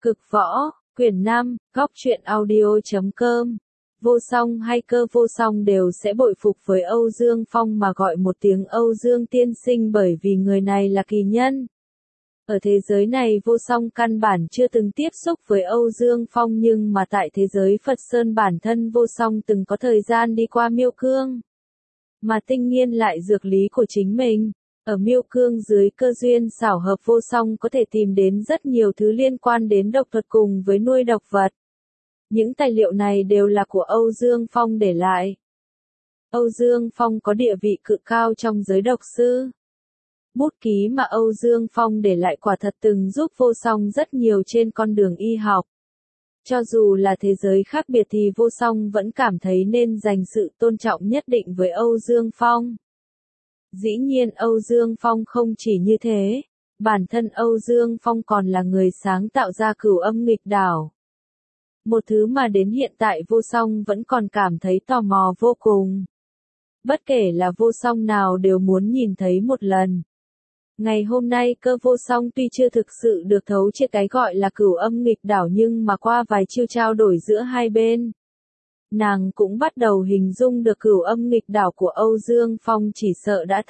Cực võ, quyển 5, góc truyện audio.com. Vô song hay Cơ Vô Song đều sẽ bội phục với Âu Dương Phong mà gọi một tiếng Âu Dương tiên sinh bởi vì người này là kỳ nhân. Ở thế giới này Vô Song căn bản chưa từng tiếp xúc với Âu Dương Phong nhưng mà tại thế giới Phật Sơn bản thân Vô Song từng có thời gian đi qua Miêu Cương. Mà tinh nghiên lại dược lý của chính mình. Ở Miêu Cương dưới cơ duyên xảo hợp Vô Song có thể tìm đến rất nhiều thứ liên quan đến độc thuật cùng với nuôi độc vật. Những tài liệu này đều là của Âu Dương Phong để lại. Âu Dương Phong có địa vị cực cao trong giới độc sư. Bút ký mà Âu Dương Phong để lại quả thật từng giúp Vô Song rất nhiều trên con đường y học. Cho dù là thế giới khác biệt thì Vô Song vẫn cảm thấy nên dành sự tôn trọng nhất định với Âu Dương Phong. Dĩ nhiên Âu Dương Phong không chỉ như thế, bản thân Âu Dương Phong còn là người sáng tạo ra Cửu Âm Nghịch Đảo. Một thứ mà đến hiện tại Vô Song vẫn còn cảm thấy tò mò vô cùng. Bất kể là Vô Song nào đều muốn nhìn thấy một lần. Ngày hôm nay Cơ Vô Song tuy chưa thực sự được thấu triệt cái gọi là Cửu Âm Nghịch Đảo nhưng mà qua vài chiêu trao đổi giữa hai bên, nàng cũng bắt đầu hình dung được Cửu Âm Nghịch Đảo của Âu Dương Phong chỉ sợ đã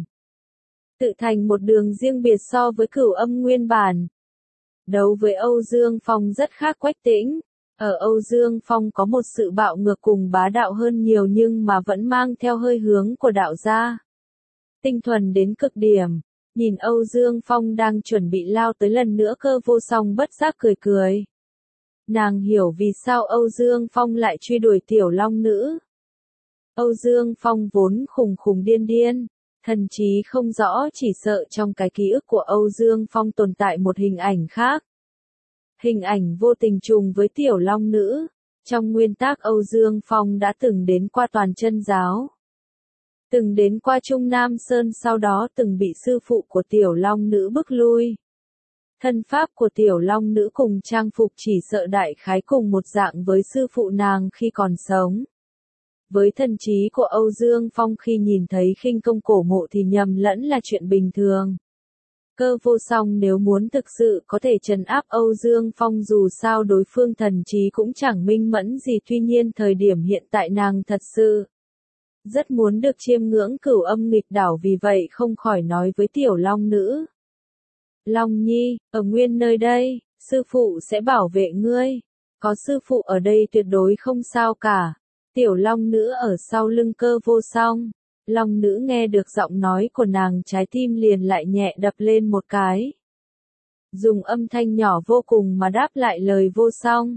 tự thành một đường riêng biệt so với Cửu Âm nguyên bản. Đấu với Âu Dương Phong rất khác Quách Tĩnh. Ở Âu Dương Phong có một sự bạo ngược cùng bá đạo hơn nhiều nhưng mà vẫn mang theo hơi hướng của đạo gia. Tinh thuần đến cực điểm. Nhìn Âu Dương Phong đang chuẩn bị lao tới lần nữa Cơ Vô Song bất giác cười cười. Nàng hiểu vì sao Âu Dương Phong lại truy đuổi tiểu long nữ. Âu Dương Phong vốn khùng khùng điên điên, thần trí không rõ chỉ sợ trong cái ký ức của Âu Dương Phong tồn tại một hình ảnh khác. Hình ảnh vô tình trùng với tiểu long nữ. Trong nguyên tác Âu Dương Phong đã từng đến qua Toàn Chân Giáo. Từng đến qua Trung Nam Sơn sau đó từng bị sư phụ của tiểu long nữ bức lui. Thân pháp của tiểu long nữ cùng trang phục chỉ sợ đại khái cùng một dạng với sư phụ nàng khi còn sống. Với thần trí của Âu Dương Phong khi nhìn thấy khinh công cổ mộ thì nhầm lẫn là chuyện bình thường. Cơ Vô Song nếu muốn thực sự có thể trấn áp Âu Dương Phong dù sao đối phương thần trí cũng chẳng minh mẫn gì tuy nhiên thời điểm hiện tại nàng thật sự rất muốn được chiêm ngưỡng Cửu Âm Nghịch Đảo vì vậy không khỏi nói với tiểu long nữ. Long Nhi, ở nguyên nơi đây, sư phụ sẽ bảo vệ ngươi. Có sư phụ ở đây tuyệt đối không sao cả. Tiểu long nữ ở sau lưng Cơ Vô Song. Long nữ nghe được giọng nói của nàng trái tim liền lại nhẹ đập lên một cái. Dùng âm thanh nhỏ vô cùng mà đáp lại lời Vô Song.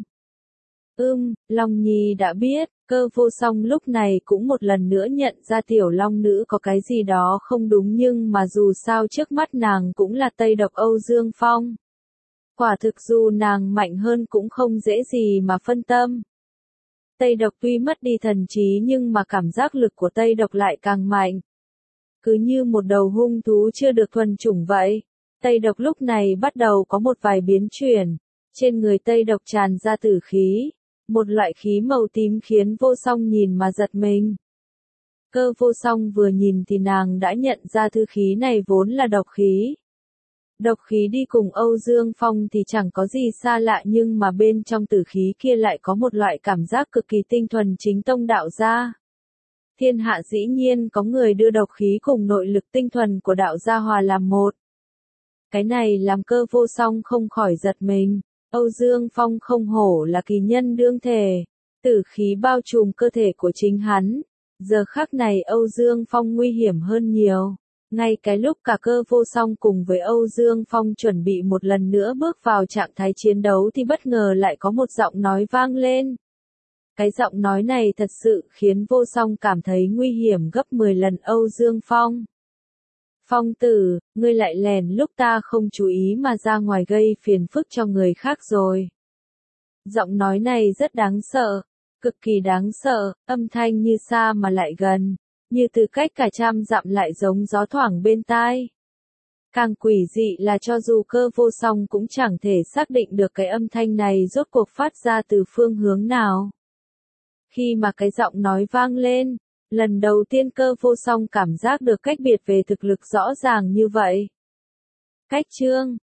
Long Nhi đã biết. Cơ Vô Song lúc này cũng một lần nữa nhận ra tiểu long nữ có cái gì đó không đúng nhưng mà dù sao trước mắt nàng cũng là Tây Độc Âu Dương Phong. Quả thực dù nàng mạnh hơn cũng không dễ gì mà phân tâm. Tây Độc tuy mất đi thần trí nhưng mà cảm giác lực của Tây Độc lại càng mạnh. Cứ như một đầu hung thú chưa được thuần chủng vậy. Tây Độc lúc này bắt đầu có một vài biến chuyển. Trên người Tây Độc tràn ra tử khí. Một loại khí màu tím khiến Vô Song nhìn mà giật mình. Cơ Vô Song vừa nhìn thì nàng đã nhận ra thứ khí này vốn là độc khí. Độc khí đi cùng Âu Dương Phong thì chẳng có gì xa lạ nhưng mà bên trong tử khí kia lại có một loại cảm giác cực kỳ tinh thuần chính tông đạo gia. Thiên hạ dĩ nhiên có người đưa độc khí cùng nội lực tinh thuần của đạo gia hòa làm một. Cái này làm Cơ Vô Song không khỏi giật mình. Âu Dương Phong không hổ là kỳ nhân đương thể. Tử khí bao trùm cơ thể của chính hắn. Giờ khắc này Âu Dương Phong nguy hiểm hơn nhiều. Ngay cái lúc cả Cơ Vô Song cùng với Âu Dương Phong chuẩn bị một lần nữa bước vào trạng thái chiến đấu thì bất ngờ lại có một giọng nói vang lên. Cái giọng nói này thật sự khiến Vô Song cảm thấy nguy hiểm gấp 10 lần. Âu Dương Phong. Phong tử, ngươi lại lèn lúc ta không chú ý mà ra ngoài gây phiền phức cho người khác rồi. Giọng nói này rất đáng sợ, cực kỳ đáng sợ, âm thanh như xa mà lại gần, như từ cách cả trăm dặm lại giống gió thoảng bên tai. Càng quỷ dị là cho dù Cơ Vô Song cũng chẳng thể xác định được cái âm thanh này rốt cuộc phát ra từ phương hướng nào. Khi mà cái giọng nói vang lên, lần đầu tiên Cơ Vô Song cảm giác được cách biệt về thực lực rõ ràng như vậy. Cách chương,